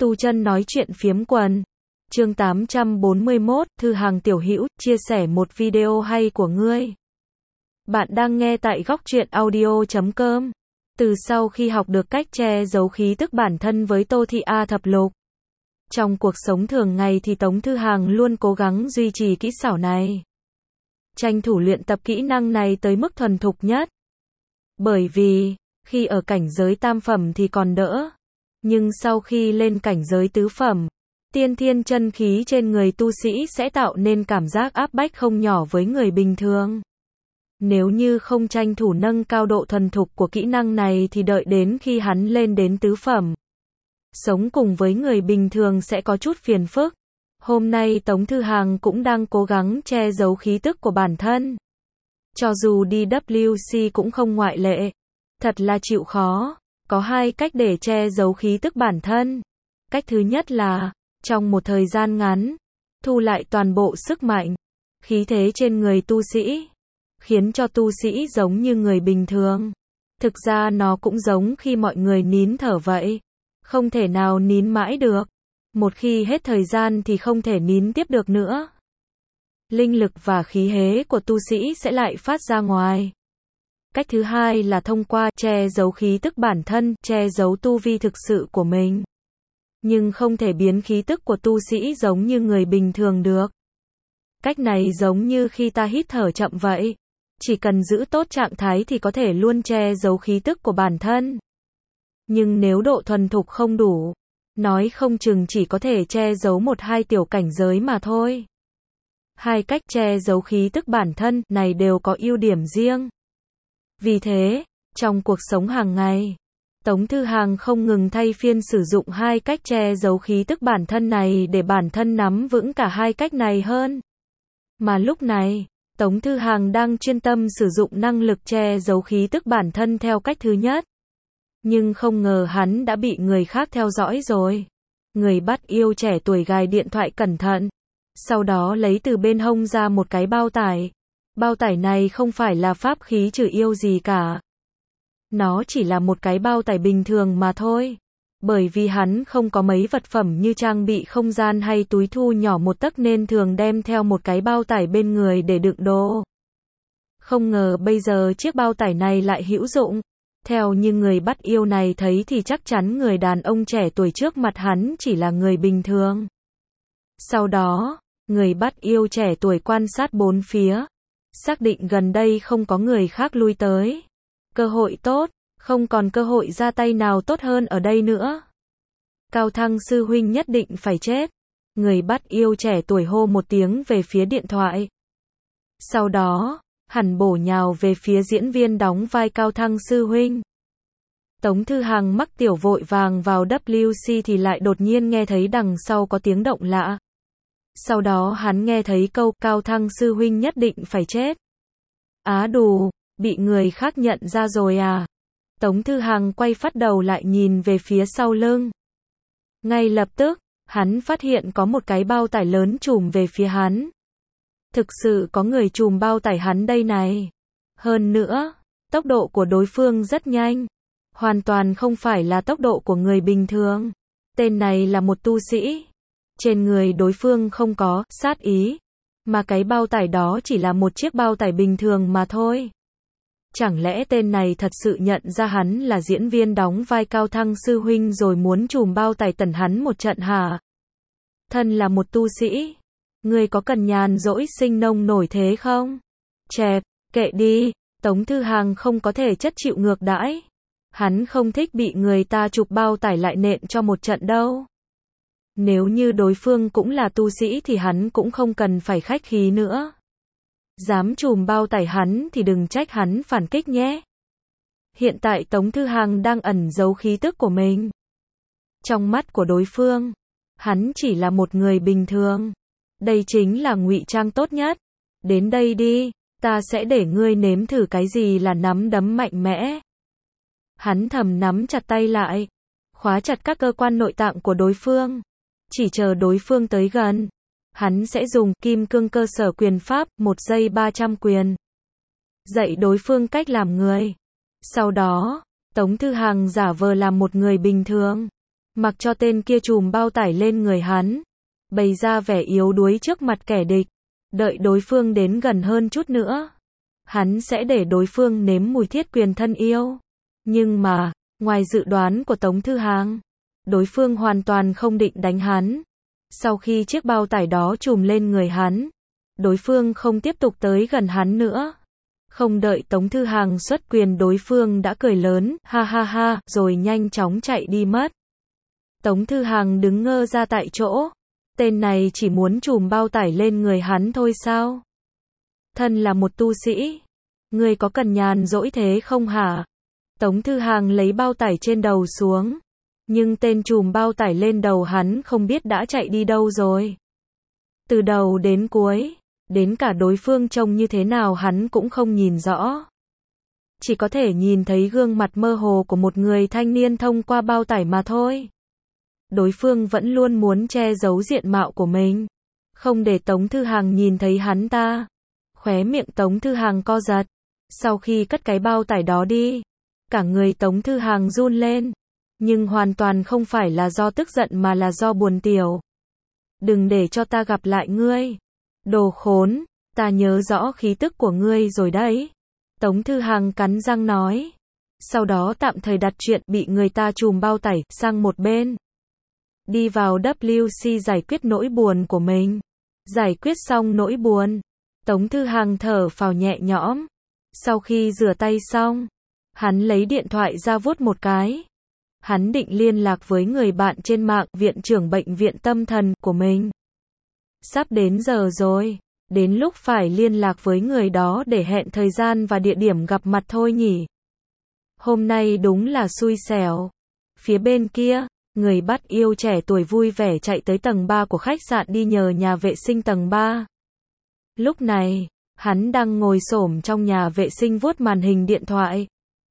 Tu chân nói chuyện phiếm quần. Chương 841, Thư Hàng tiểu hữu, chia sẻ một video hay của ngươi. Bạn đang nghe tại góc truyện audio.com. Từ sau khi học được cách che giấu khí tức bản thân với Tô Thị A Thập Lục, trong cuộc sống thường ngày thì Tống Thư Hàng luôn cố gắng duy trì kỹ xảo này. Tranh thủ luyện tập kỹ năng này tới mức thuần thục nhất. Bởi vì, khi ở cảnh giới tam phẩm thì còn đỡ. Nhưng sau khi lên cảnh giới tứ phẩm, tiên thiên chân khí trên người tu sĩ sẽ tạo nên cảm giác áp bách không nhỏ với người bình thường. Nếu như không tranh thủ nâng cao độ thuần thục của kỹ năng này thì đợi đến khi hắn lên đến tứ phẩm, sống cùng với người bình thường sẽ có chút phiền phức. Hôm nay Tống Thư Hàng cũng đang cố gắng che giấu khí tức của bản thân. Cho dù đi WC cũng không ngoại lệ. Thật là chịu khó. Có hai cách để che giấu khí tức bản thân. Cách thứ nhất là, trong một thời gian ngắn, thu lại toàn bộ sức mạnh, khí thế trên người tu sĩ, khiến cho tu sĩ giống như người bình thường. Thực ra nó cũng giống khi mọi người nín thở vậy. Không thể nào nín mãi được. Một khi hết thời gian thì không thể nín tiếp được nữa. Linh lực và khí hế của tu sĩ sẽ lại phát ra ngoài. Cách thứ hai là thông qua che giấu khí tức bản thân, che giấu tu vi thực sự của mình. Nhưng không thể biến khí tức của tu sĩ giống như người bình thường được. Cách này giống như khi ta hít thở chậm vậy. Chỉ cần giữ tốt trạng thái thì có thể luôn che giấu khí tức của bản thân. Nhưng nếu độ thuần thục không đủ, nói không chừng chỉ có thể che giấu một hai tiểu cảnh giới mà thôi. Hai cách che giấu khí tức bản thân này đều có ưu điểm riêng. Vì thế, trong cuộc sống hàng ngày, Tống Thư Hàng không ngừng thay phiên sử dụng hai cách che giấu khí tức bản thân này để bản thân nắm vững cả hai cách này hơn. Mà lúc này, Tống Thư Hàng đang chuyên tâm sử dụng năng lực che giấu khí tức bản thân theo cách thứ nhất. Nhưng không ngờ hắn đã bị người khác theo dõi rồi. Người bắt yêu trẻ tuổi gài điện thoại cẩn thận. Sau đó lấy từ bên hông ra một cái bao tải. Bao tải này không phải là pháp khí trừ yêu gì cả. Nó chỉ là một cái bao tải bình thường mà thôi. Bởi vì hắn không có mấy vật phẩm như trang bị không gian hay túi thu nhỏ một tấc nên thường đem theo một cái bao tải bên người để đựng đồ. Không ngờ bây giờ chiếc bao tải này lại hữu dụng. Theo như người bắt yêu này thấy thì chắc chắn người đàn ông trẻ tuổi trước mặt hắn chỉ là người bình thường. Sau đó, người bắt yêu trẻ tuổi quan sát bốn phía. Xác định gần đây không có người khác lui tới. Cơ hội tốt, không còn cơ hội ra tay nào tốt hơn ở đây nữa. Cao Thăng sư huynh nhất định phải chết. Người bắt yêu trẻ tuổi hô một tiếng về phía điện thoại. Sau đó, hẳn bổ nhào về phía diễn viên đóng vai Cao Thăng sư huynh. Tống Thư Hàng mắc tiểu vội vàng vào WC thì lại đột nhiên nghe thấy đằng sau có tiếng động lạ. Sau đó hắn nghe thấy câu Cao Thăng sư huynh nhất định phải chết. Á đù, bị người khác nhận ra rồi à? Tống Thư Hàng quay phát đầu lại nhìn về phía sau lưng. Ngay lập tức, hắn phát hiện có một cái bao tải lớn trùm về phía hắn. Thực sự có người trùm bao tải hắn đây này. Hơn nữa, tốc độ của đối phương rất nhanh. Hoàn toàn không phải là tốc độ của người bình thường. Tên này là một tu sĩ. Trên người đối phương không có sát ý. Mà cái bao tải đó chỉ là một chiếc bao tải bình thường mà thôi. Chẳng lẽ tên này thật sự nhận ra hắn là diễn viên đóng vai Cao Thăng sư huynh rồi muốn trùm bao tải tẩn hắn một trận hả? Thân là một tu sĩ. Ngươi có cần nhàn rỗi sinh nông nổi thế không? Chẹp, kệ đi. Tống Thư Hàng không có thể chất chịu ngược đãi. Hắn không thích bị người ta chụp bao tải lại nện cho một trận đâu. Nếu như đối phương cũng là tu sĩ thì hắn cũng không cần phải khách khí nữa. Dám trùm bao tải hắn thì đừng trách hắn phản kích nhé. Hiện tại Tống Thư Hàng đang ẩn giấu khí tức của mình. Trong mắt của đối phương, hắn chỉ là một người bình thường. Đây chính là ngụy trang tốt nhất. Đến đây đi, ta sẽ để ngươi nếm thử cái gì là nắm đấm mạnh mẽ. Hắn thầm nắm chặt tay lại, khóa chặt các cơ quan nội tạng của đối phương. Chỉ chờ đối phương tới gần, hắn sẽ dùng kim cương cơ sở quyền pháp, 1 giây 300 quyền. Dạy đối phương cách làm người. Sau đó, Tống Thư Hàng giả vờ làm một người bình thường. mặc cho tên kia chùm bao tải lên người hắn, bày ra vẻ yếu đuối trước mặt kẻ địch, đợi đối phương đến gần hơn chút nữa, hắn sẽ để đối phương nếm mùi thiết quyền thân yêu. Nhưng mà, ngoài dự đoán của Tống Thư Hàng, đối phương hoàn toàn không định đánh hắn. Sau khi chiếc bao tải đó trùm lên người hắn, đối phương không tiếp tục tới gần hắn nữa. Không đợi Tống Thư Hàng xuất quyền, đối phương đã cười lớn, ha ha ha, rồi nhanh chóng chạy đi mất. Tống Thư Hàng đứng ngơ ra tại chỗ. Tên này chỉ muốn trùm bao tải lên người hắn thôi sao? Thân là một tu sĩ, ngươi có cần nhàn rỗi thế không hả? Tống Thư Hàng lấy bao tải trên đầu xuống, nhưng tên trùm bao tải lên đầu hắn không biết đã chạy đi đâu rồi. Từ đầu đến cuối, đến cả đối phương trông như thế nào hắn cũng không nhìn rõ. Chỉ có thể nhìn thấy gương mặt mơ hồ của một người thanh niên thông qua bao tải mà thôi. Đối phương vẫn luôn muốn che giấu diện mạo của mình, không để Tống Thư Hàng nhìn thấy hắn ta. Khóe miệng Tống Thư Hàng co giật. Sau khi cất cái bao tải đó đi, cả người Tống Thư Hàng run lên. Nhưng hoàn toàn không phải là do tức giận mà là do buồn tiểu. Đừng để cho ta gặp lại ngươi. Đồ khốn, ta nhớ rõ khí tức của ngươi rồi đấy. Tống Thư Hàng cắn răng nói. Sau đó tạm thời đặt chuyện bị người ta trùm bao tải sang một bên. Đi vào WC giải quyết nỗi buồn của mình. Giải quyết xong nỗi buồn, Tống Thư Hàng thở phào nhẹ nhõm. Sau khi rửa tay xong, hắn lấy điện thoại ra vuốt một cái. Hắn định liên lạc với người bạn trên mạng, viện trưởng bệnh viện tâm thần của mình. Sắp đến giờ rồi, đến lúc phải liên lạc với người đó để hẹn thời gian và địa điểm gặp mặt thôi nhỉ. Hôm nay đúng là xui xẻo. Phía bên kia, người bắt yêu trẻ tuổi vui vẻ chạy tới tầng 3 của khách sạn đi nhờ nhà vệ sinh tầng 3. Lúc này, hắn đang ngồi xổm trong nhà vệ sinh vuốt màn hình điện thoại.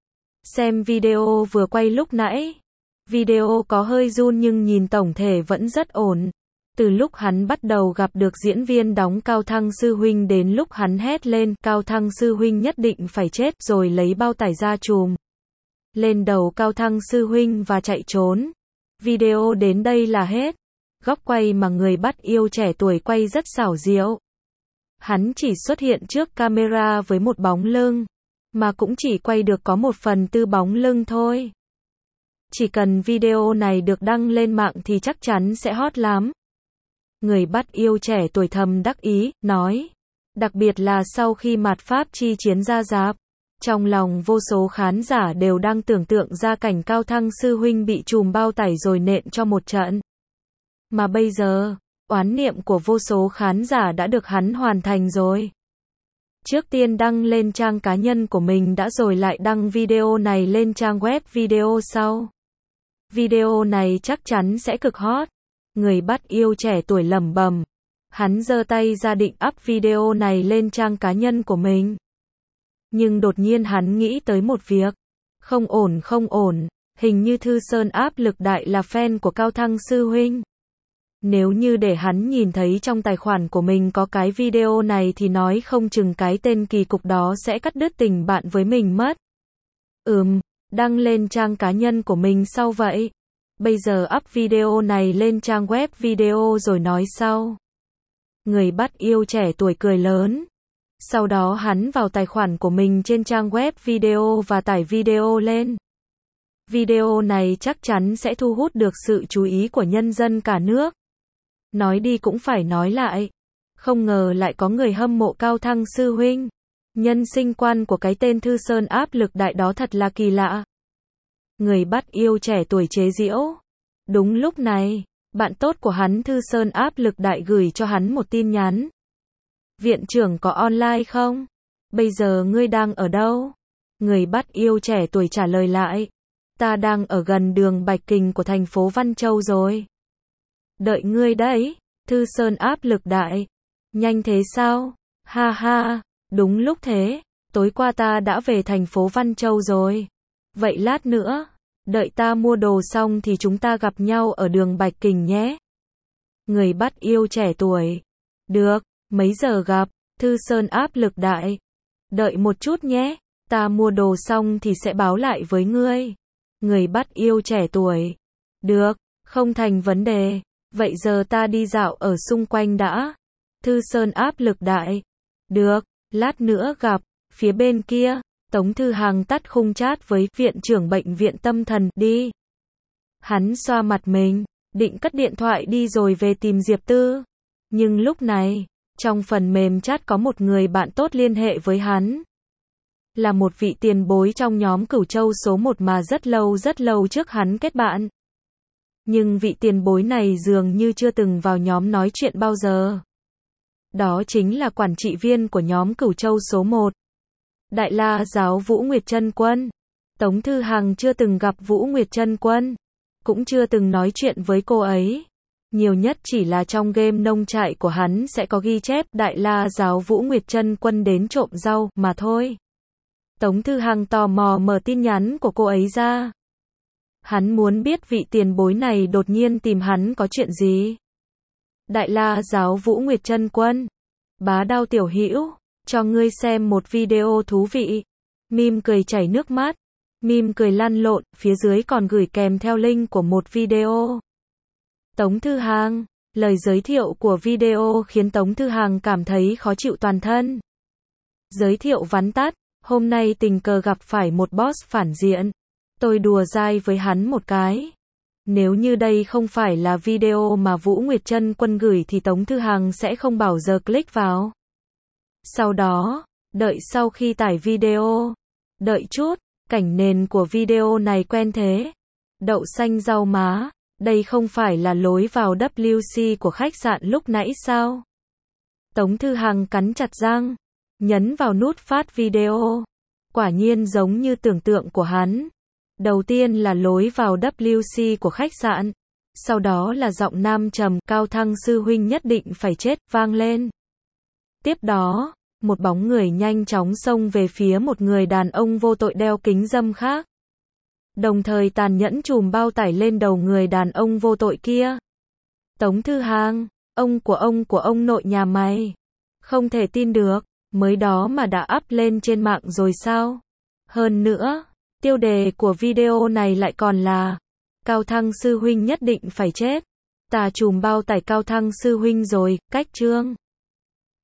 Xem video vừa quay lúc nãy. Video có hơi run nhưng nhìn tổng thể vẫn rất ổn. Từ lúc hắn bắt đầu gặp được diễn viên đóng Cao Thăng sư huynh đến lúc hắn hét lên Cao Thăng sư huynh nhất định phải chết rồi lấy bao tải ra trùm lên đầu Cao Thăng sư huynh và chạy trốn. Video đến đây là hết. Góc quay mà người bắt yêu trẻ tuổi quay rất xảo diệu. Hắn chỉ xuất hiện trước camera với một bóng lưng, mà cũng chỉ quay được có 1/4 bóng lưng thôi. Chỉ cần video này được đăng lên mạng thì chắc chắn sẽ hot lắm. Người bắt yêu trẻ tuổi thầm đắc ý, nói. Đặc biệt là sau khi mạt Pháp chi chiến ra rạp, trong lòng vô số khán giả đều đang tưởng tượng ra cảnh Cao Thăng sư huynh bị trùm bao tải rồi nện cho một trận. Mà bây giờ, oán niệm của vô số khán giả đã được hắn hoàn thành rồi. Trước tiên đăng lên trang cá nhân của mình đã rồi lại đăng video này lên trang web video sau. Video này chắc chắn sẽ cực hot. Người bắt yêu trẻ tuổi lẩm bẩm. Hắn giơ tay ra định up video này lên trang cá nhân của mình. Nhưng đột nhiên hắn nghĩ tới một việc. Không ổn không ổn, hình như Thư Sơn Áp Lực Đại là fan của Cao Thăng sư huynh. Nếu như để hắn nhìn thấy trong tài khoản của mình có cái video này thì nói không chừng cái tên kỳ cục đó sẽ cắt đứt tình bạn với mình mất. Đăng lên trang cá nhân của mình sau vậy. Bây giờ up video này lên trang web video rồi nói sau. Người bắt yêu trẻ tuổi cười lớn. Sau đó hắn vào tài khoản của mình trên trang web video và tải video lên. Video này chắc chắn sẽ thu hút được sự chú ý của nhân dân cả nước. Nói đi cũng phải nói lại. Không ngờ lại có người hâm mộ Cao Thăng sư huynh. Nhân sinh quan của cái tên Thư Sơn Áp Lực Đại đó thật là kỳ lạ. Người bắt yêu trẻ tuổi chế giễu. Đúng lúc này, bạn tốt của hắn Thư Sơn Áp Lực Đại gửi cho hắn một tin nhắn. Viện trưởng có online không? Bây giờ ngươi đang ở đâu? Người bắt yêu trẻ tuổi trả lời lại. Ta đang ở gần đường Bạch Kình của thành phố Văn Châu rồi. Đợi ngươi đấy. Thư Sơn Áp Lực Đại. Nhanh thế sao? Ha ha, đúng lúc thế. Tối qua ta đã về thành phố Văn Châu rồi. Vậy lát nữa, đợi ta mua đồ xong thì chúng ta gặp nhau ở đường Bạch Kình nhé. Người bắt yêu trẻ tuổi. Được, mấy giờ gặp? Thư Sơn Áp Lực Đại. Đợi một chút nhé, ta mua đồ xong thì sẽ báo lại với ngươi. Người bắt yêu trẻ tuổi. Được, Không thành vấn đề. Vậy giờ ta đi dạo ở xung quanh đã. Thư Sơn áp lực đại. Được, lát nữa gặp. Phía bên kia, Tống Thư Hằng tắt khung chat với viện trưởng bệnh viện tâm thần đi. Hắn xoa mặt mình, định cất điện thoại đi rồi về tìm Diệp Tư. Nhưng lúc này, trong phần mềm chat có một người bạn tốt liên hệ với hắn. Là một vị tiền bối trong nhóm Cửu Châu số 1 mà rất lâu trước hắn kết bạn. Nhưng vị tiền bối này dường như chưa từng vào nhóm nói chuyện bao giờ. Đó chính là quản trị viên của nhóm Cửu Châu số 1. Đại La giáo Vũ Nguyệt Chân Quân. Tống Thư Hằng chưa từng gặp Vũ Nguyệt Chân Quân, cũng chưa từng nói chuyện với cô ấy. Nhiều nhất chỉ là trong game nông trại của hắn sẽ có ghi chép Đại La giáo Vũ Nguyệt Chân Quân đến trộm rau mà thôi. Tống Thư Hằng tò mò mở tin nhắn của cô ấy ra. Hắn muốn biết vị tiền bối này đột nhiên tìm hắn có chuyện gì. Đại La giáo Vũ Nguyệt Chân Quân. Bá Đao tiểu hữu, cho ngươi xem một video thú vị. Mim cười chảy nước mắt. Mim cười lăn lộn, phía dưới còn gửi kèm theo link của một video. Tống Thư Hằng, lời giới thiệu của video khiến Tống Thư Hằng cảm thấy khó chịu toàn thân. Giới thiệu vắn tắt, hôm nay tình cờ gặp phải một boss phản diện. Tôi đùa dai với hắn một cái. Nếu như đây không phải là video mà Vũ Nguyệt Chân Quân gửi thì Tống Thư Hằng sẽ không bao giờ click vào. Sau đó, đợi sau khi tải video. Đợi chút, cảnh nền của video này quen thế. Đậu xanh rau má, đây không phải là lối vào WC của khách sạn lúc nãy sao? Tống Thư Hằng cắn chặt răng, nhấn vào nút phát video. Quả nhiên giống như tưởng tượng của hắn. Đầu tiên là lối vào WC của khách sạn, sau đó là giọng nam trầm, Cao Thăng sư huynh nhất định phải chết, vang lên. Tiếp đó, một bóng người nhanh chóng xông về phía một người đàn ông vô tội đeo kính râm khác. Đồng thời tàn nhẫn chùm bao tải lên đầu người đàn ông vô tội kia. Tống Thư Hằng, ông của ông nội nhà mày. Không thể tin được, mới đó mà đã up lên trên mạng rồi sao? Hơn nữa, tiêu đề của video này lại còn là Cao Thăng sư huynh nhất định phải chết. Ta chùm bao tải Cao Thăng sư huynh rồi, cách chương.